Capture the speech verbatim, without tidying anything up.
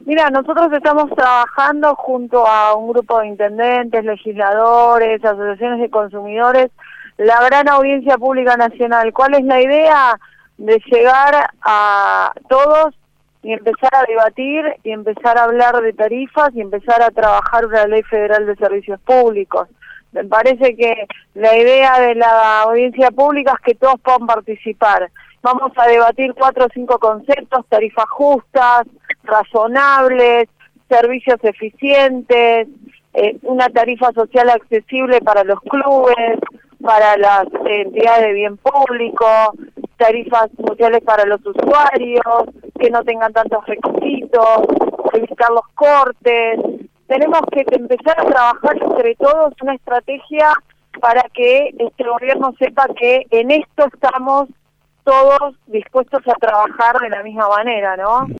Mira, nosotros estamos trabajando junto a un grupo de intendentes, legisladores, asociaciones de consumidores, la gran audiencia pública nacional. ¿Cuál es la idea? De llegar a todos y empezar a debatir y empezar a hablar de tarifas y empezar a trabajar una ley federal de servicios públicos. Me parece que la idea de la audiencia pública es que todos puedan participar. Vamos a debatir cuatro o cinco conceptos: tarifas justas, razonables, servicios eficientes, eh, una tarifa social accesible para los clubes, para las eh, entidades de bien público, tarifas sociales para los usuarios, que no tengan tantos requisitos, evitar los cortes. Tenemos que empezar a trabajar entre todos una estrategia para que este gobierno sepa que en esto estamos todos dispuestos a trabajar de la misma manera, ¿no?